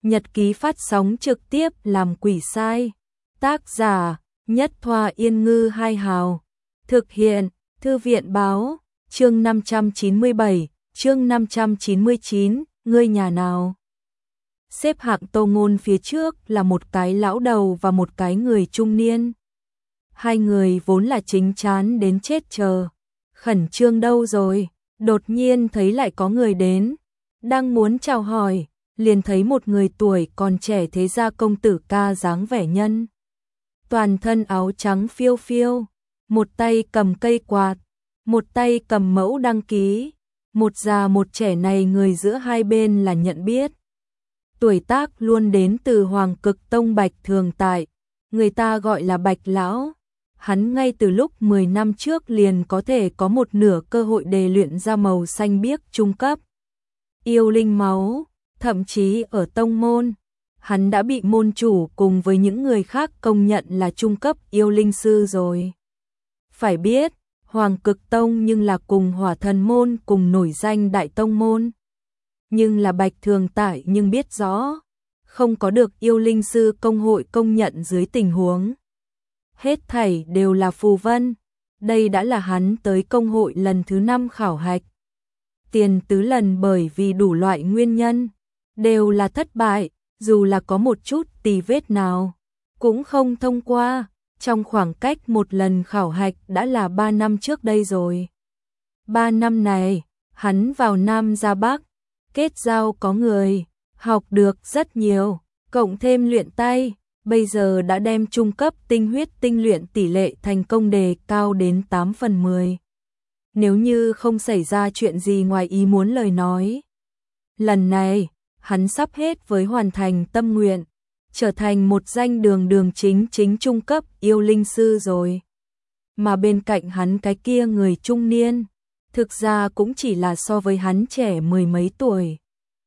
Nhật ký phát sóng trực tiếp làm quỷ sai. Tác giả: Nhất Thoa Yên Ngư Hai Hào. Thực hiện: Thư viện Báo. Chương 597, chương 599, ngươi nhà nào? Xếp hạng Tô Ngôn phía trước là một cái lão đầu và một cái người trung niên. Hai người vốn là chính chán đến chết chờ. Khẩn trương đâu rồi? Đột nhiên thấy lại có người đến. Đang muốn chào hỏi, liền thấy một người tuổi còn trẻ thế gia công tử ca dáng vẻ nhân. Toàn thân áo trắng phiêu phiêu, một tay cầm cây quạt, một tay cầm mẫu đăng ký. Một già một trẻ này người giữa hai bên là nhận biết. Tuổi tác luôn đến từ Hoàng Cực Tông Bạch Thường Tại, người ta gọi là Bạch Lão. Hắn ngay từ lúc 10 năm trước liền có thể có một nửa cơ hội đề luyện ra màu xanh biếc trung cấp. Yêu linh máu, thậm chí ở tông môn, hắn đã bị môn chủ cùng với những người khác công nhận là trung cấp yêu linh sư rồi. Phải biết, Hoàng Cực Tông nhưng là cùng Hỏa Thần môn cùng nổi danh đại tông môn. Nhưng là Bạch Thường Tại nhưng biết rõ, không có được yêu linh sư công hội công nhận dưới tình huống. Hết thảy đều là phù vân, đây đã là hắn tới công hội lần thứ 5 khảo hạch. Tiền tứ lần bởi vì đủ loại nguyên nhân, đều là thất bại, dù là có một chút tì vết nào, cũng không thông qua. Trong khoảng cách một lần khảo hạch đã là 3 năm trước đây rồi. 3 năm này, hắn vào Nam ra Bắc, kết giao có người, học được rất nhiều, cộng thêm luyện tay, bây giờ đã đem trung cấp tinh huyết tinh luyện tỷ lệ thành công đề cao đến 8/10. Nếu như không xảy ra chuyện gì ngoài ý muốn lời nói, lần này, hắn sắp hết với hoàn thành tâm nguyện, trở thành một danh đường chính trung cấp yêu linh sư rồi. Mà bên cạnh hắn cái kia người trung niên, thực ra cũng chỉ là so với hắn trẻ mười mấy tuổi.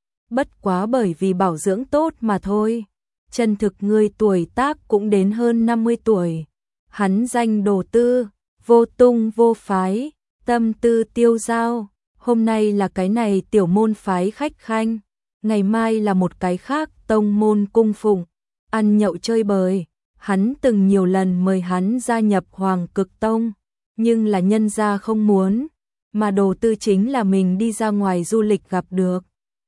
Bất quá bởi vì bảo dưỡng tốt mà thôi. Chân thực người tuổi tác cũng đến hơn 50 tuổi. Hắn danh Đồ Tư, vô tung vô phái, tâm tư tiêu dao. Hôm nay là cái này tiểu môn phái khách khanh, ngày mai là một cái khác tông môn cung phụng, ăn nhậu chơi bời. Hắn từng nhiều lần mời hắn gia nhập Hoàng Cực Tông, nhưng là nhân gia không muốn, mà Đồ Tư chính là mình đi ra ngoài du lịch gặp được.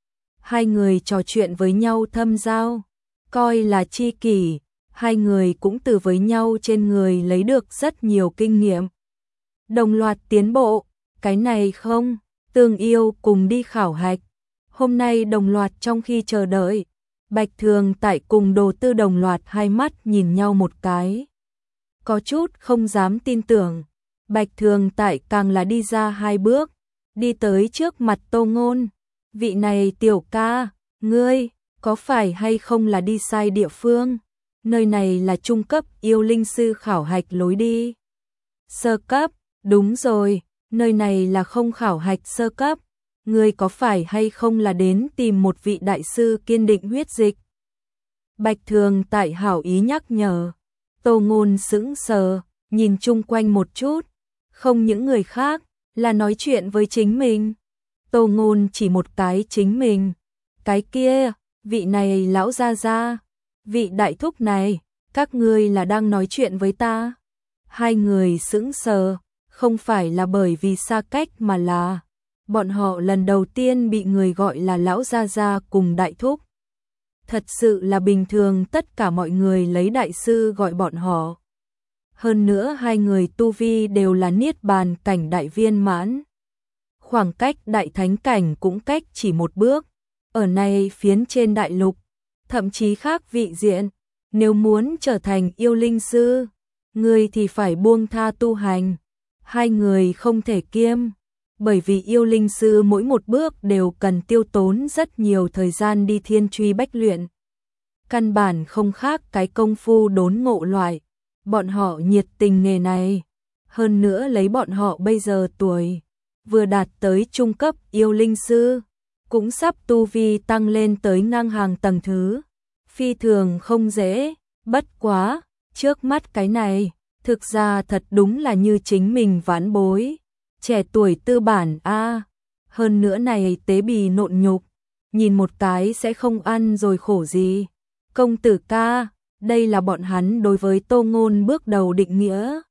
Hai người trò chuyện với nhau thâm giao, coi là tri kỷ, hai người cũng từ với nhau trên người lấy được rất nhiều kinh nghiệm. Đồng loạt tiến bộ, cái này không, tương yêu cùng đi khảo hạch. Hôm nay đồng loạt trong khi chờ đợi, Bạch Thường Tại cùng Đồ Tư đồng loạt hai mắt nhìn nhau một cái. Có chút không dám tin tưởng, Bạch Thường Tại càng là đi ra hai bước, đi tới trước mặt Tô Ngôn. Vị này tiểu ca, ngươi, có phải hay không là đi sai địa phương? Nơi này là trung cấp yêu linh sư khảo hạch lối đi. Sơ cấp, đúng rồi, nơi này là không khảo hạch sơ cấp. Ngươi có phải hay không là đến tìm một vị đại sư kiên định huyết dịch? Bạch Thường Tại hảo ý nhắc nhở. Tô Ngôn sững sờ, nhìn chung quanh một chút, không những người khác, là nói chuyện với chính mình. Tô Ngôn chỉ một cái chính mình. Cái kia, vị này lão gia gia, vị đại thúc này, các ngươi là đang nói chuyện với ta? Hai người sững sờ, không phải là bởi vì xa cách mà là bọn họ lần đầu tiên bị người gọi là lão gia gia cùng đại thúc. Thật sự là bình thường tất cả mọi người lấy đại sư gọi bọn họ. Hơn nữa hai người tu vi đều là niết bàn cảnh đại viên mãn. Khoảng cách đại thánh cảnh cũng cách chỉ một bước. Ở này phiến trên đại lục, thậm chí khác vị diện, nếu muốn trở thành yêu linh sư, người thì phải buông tha tu hành. Hai người không thể kiêm, bởi vì yêu linh sư mỗi một bước đều cần tiêu tốn rất nhiều thời gian đi thiên truy bách luyện. Căn bản không khác cái công phu đốn ngộ loại, bọn họ nhiệt tình nghề này. Hơn nữa lấy bọn họ bây giờ tuổi, vừa đạt tới trung cấp yêu linh sư, cũng sắp tu vi tăng lên tới ngang hàng tầng thứ. Phi thường không dễ, bất quá, trước mắt cái này, thực ra thật đúng là như chính mình vãn bối. Trẻ tuổi tư bản a, hơn nữa này tế bì nộn nhục, nhìn một cái sẽ không ăn rồi khổ gì. Công tử ca, đây là bọn hắn đối với Tô Ngôn bước đầu định nghĩa.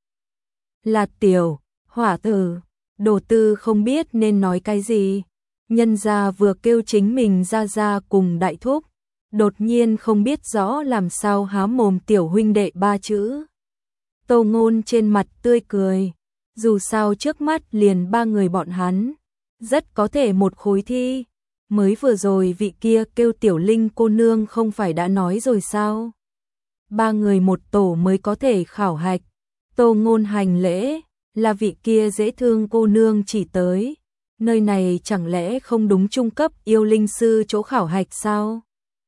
Là tiểu, hỏa tử, Đồ Tư không biết nên nói cái gì. Nhân gia vừa kêu chính mình ra cùng đại thúc, đột nhiên không biết rõ làm sao há mồm tiểu huynh đệ ba chữ. Tô Ngôn trên mặt tươi cười, dù sao trước mắt liền ba người bọn hắn, rất có thể một khối thi. Mới vừa rồi vị kia kêu Tiểu Linh cô nương không phải đã nói rồi sao? Ba người một tổ mới có thể khảo hạch. Tô Ngôn hành lễ, là vị kia dễ thương cô nương chỉ tới. Nơi này chẳng lẽ không đúng trung cấp yêu linh sư chỗ khảo hạch sao?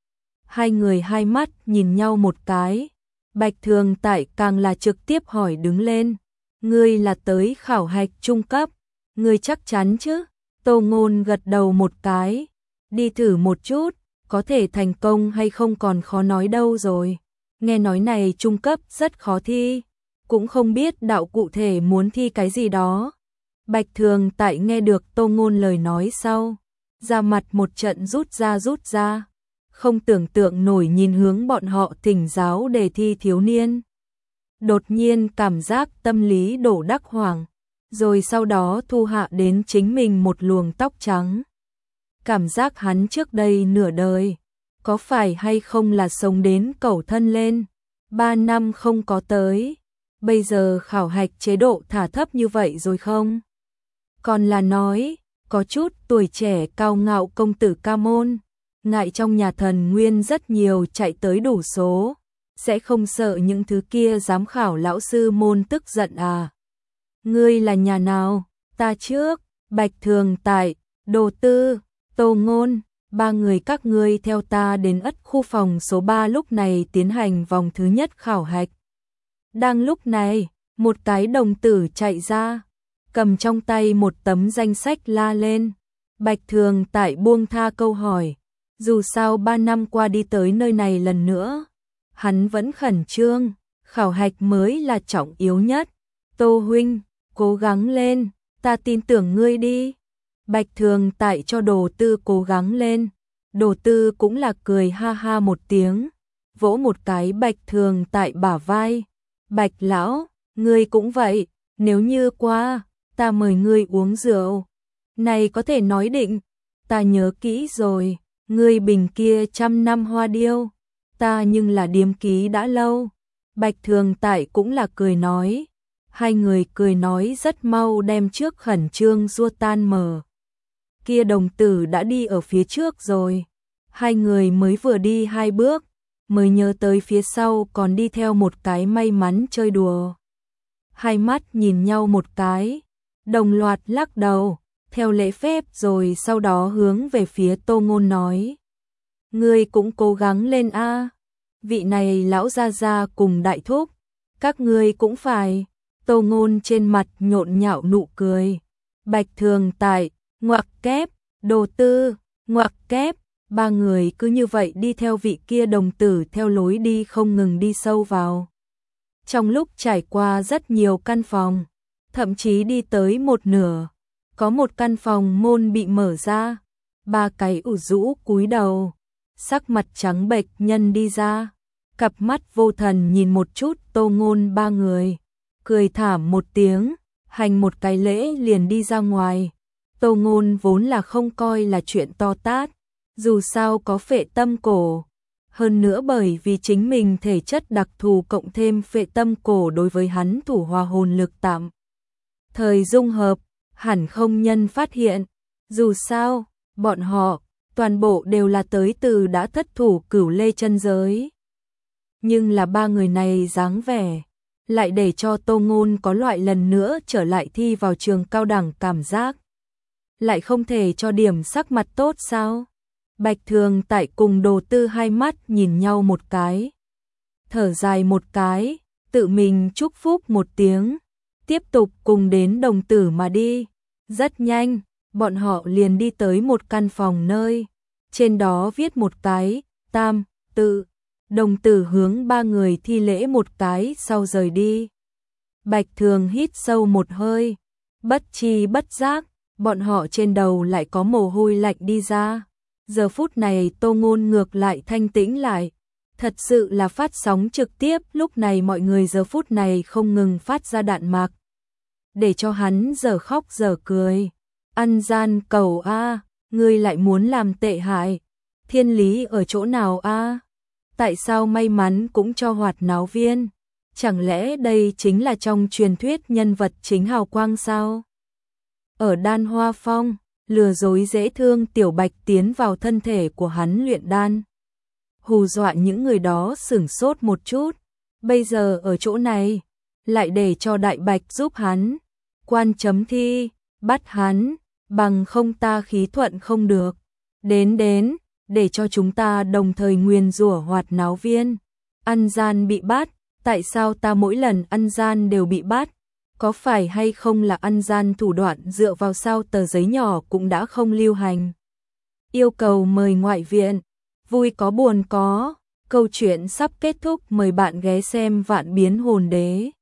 Hai người hai mắt nhìn nhau một cái. Bạch Thường Tại càng là trực tiếp hỏi đứng lên. Ngươi là tới khảo hạch trung cấp, ngươi chắc chắn chứ? Tô Ngôn gật đầu một cái. Đi thử một chút, có thể thành công hay không còn khó nói đâu rồi. Nghe nói này trung cấp rất khó thi, cũng không biết đạo cụ thể muốn thi cái gì đó. Bạch Thường Tại nghe được Tô Ngôn lời nói sau, ra mặt một trận rút ra, không tưởng tượng nổi nhìn hướng bọn họ thỉnh giáo đề thi thiếu niên. Đột nhiên cảm giác tâm lý đổ đắc hoàng, rồi sau đó thu hạ đến chính mình một luồng tóc trắng. Cảm giác hắn trước đây nửa đời, có phải hay không là sống đến cẩu thân lên, 3 năm không có tới, bây giờ khảo hạch chế độ thả thấp như vậy rồi không? Còn là nói, có chút tuổi trẻ cao ngạo công tử ca môn, ngại trong nhà thần nguyên rất nhiều chạy tới đủ số, sẽ không sợ những thứ kia giám khảo lão sư môn tức giận à? Ngươi là nhà nào? Ta trước, Bạch Thường Tại, Đồ Tư, Tô Ngôn, ba người các ngươi theo ta đến ất khu phòng số 3 lúc này tiến hành vòng thứ nhất khảo hạch. Đang lúc này, một cái đồng tử chạy ra, cầm trong tay một tấm danh sách la lên. Bạch Thường Tại buông tha câu hỏi, dù sao 3 năm qua đi tới nơi này lần nữa, hắn vẫn khẩn trương, khảo hạch mới là trọng yếu nhất. Tô huynh, cố gắng lên, ta tin tưởng ngươi đi. Bạch Thường Tại cho Đồ Tư cố gắng lên. Đồ Tư cũng là cười ha ha một tiếng, vỗ một cái Bạch Thường Tại bả vai. Bạch lão, ngươi cũng vậy, nếu như qua, ta mời ngươi uống rượu. Này có thể nói định, ta nhớ kỹ rồi, ngươi bình kia 100 năm hoa điêu, ta nhưng là điếm ký đã lâu. Bạch Thường Tại cũng là cười nói, hai người cười nói rất mau đem trước khẩn trương xua tan mờ. Kia đồng tử đã đi ở phía trước rồi, hai người mới vừa đi 2 bước, mới nhớ tới phía sau còn đi theo một cái may mắn chơi đùa. Hai mắt nhìn nhau một cái, đồng loạt lắc đầu, theo lễ phép rồi sau đó hướng về phía Tô Ngôn nói. Ngươi cũng cố gắng lên a, vị này lão gia gia cùng đại thúc, các ngươi cũng phải. Tô Ngôn trên mặt nhộn nhạo nụ cười. Bạch Thường Tại, ngoặc kép, Đồ Tư, ngoặc kép, ba người cứ như vậy đi theo vị kia đồng tử theo lối đi không ngừng đi sâu vào. Trong lúc trải qua rất nhiều căn phòng, thậm chí đi tới một nửa, có một căn phòng môn bị mở ra, ba cái ủ rũ cúi đầu, sắc mặt trắng bệch nhân đi ra, cặp mắt vô thần nhìn một chút Tô Ngôn ba người, cười thảm một tiếng, hành một cái lễ liền đi ra ngoài. Tô Ngôn vốn là không coi là chuyện to tát, dù sao có phệ tâm cổ, hơn nữa bởi vì chính mình thể chất đặc thù cộng thêm phệ tâm cổ đối với hắn thủ hòa hồn lực tạm thời dung hợp, hẳn không nhân phát hiện. Dù sao, bọn họ toàn bộ đều là tới từ đã thất thủ Cửu Lê chân giới. Nhưng là ba người này dáng vẻ lại để cho Tô Ngôn có loại lần nữa trở lại thi vào trường cao đẳng cảm giác. Lại không thể cho điểm sắc mặt tốt sao? Bạch Thường Tại cùng Đồ Tư hai mắt nhìn nhau một cái, thở dài một cái, tự mình chúc phúc một tiếng, tiếp tục cùng đến đồng tử mà đi. Rất nhanh, bọn họ liền đi tới một căn phòng nơi, trên đó viết một cái, Tam, tự. Đồng tử hướng ba người thi lễ một cái sau rời đi. Bạch Thường hít sâu một hơi, bất tri bất giác, bọn họ trên đầu lại có mồ hôi lạnh đi ra. Giờ phút này Tô Ngôn ngược lại thanh tĩnh lại. Thật sự là phát sóng trực tiếp, lúc này mọi người giờ phút này không ngừng phát ra đạn mạc. Để cho hắn giờ khóc giờ cười. Ăn gian cầu a, ngươi lại muốn làm tệ hại. Thiên lý ở chỗ nào a? Tại sao may mắn cũng cho hoạt náo viên? Chẳng lẽ đây chính là trong truyền thuyết nhân vật chính hào quang sao? Ở Đan Hoa Phong, lừa dối dễ thương Tiểu Bạch tiến vào thân thể của hắn luyện đan. Hù dọa những người đó sửng sốt một chút. Bây giờ ở chỗ này, lại để cho Đại Bạch giúp hắn. Quan chấm thi, bắt hắn, bằng không ta khí thuận không được. Đến, để cho chúng ta đồng thời nguyền rủa hoạt náo viên. Ăn gian bị bắt, tại sao ta mỗi lần ăn gian đều bị bắt? Có phải hay không là ăn gian thủ đoạn dựa vào sao tờ giấy nhỏ cũng đã không lưu hành? Yêu cầu mời ngoại viện, vui có buồn có, câu chuyện sắp kết thúc, mời bạn ghé xem Vạn Biến Hồn Đế.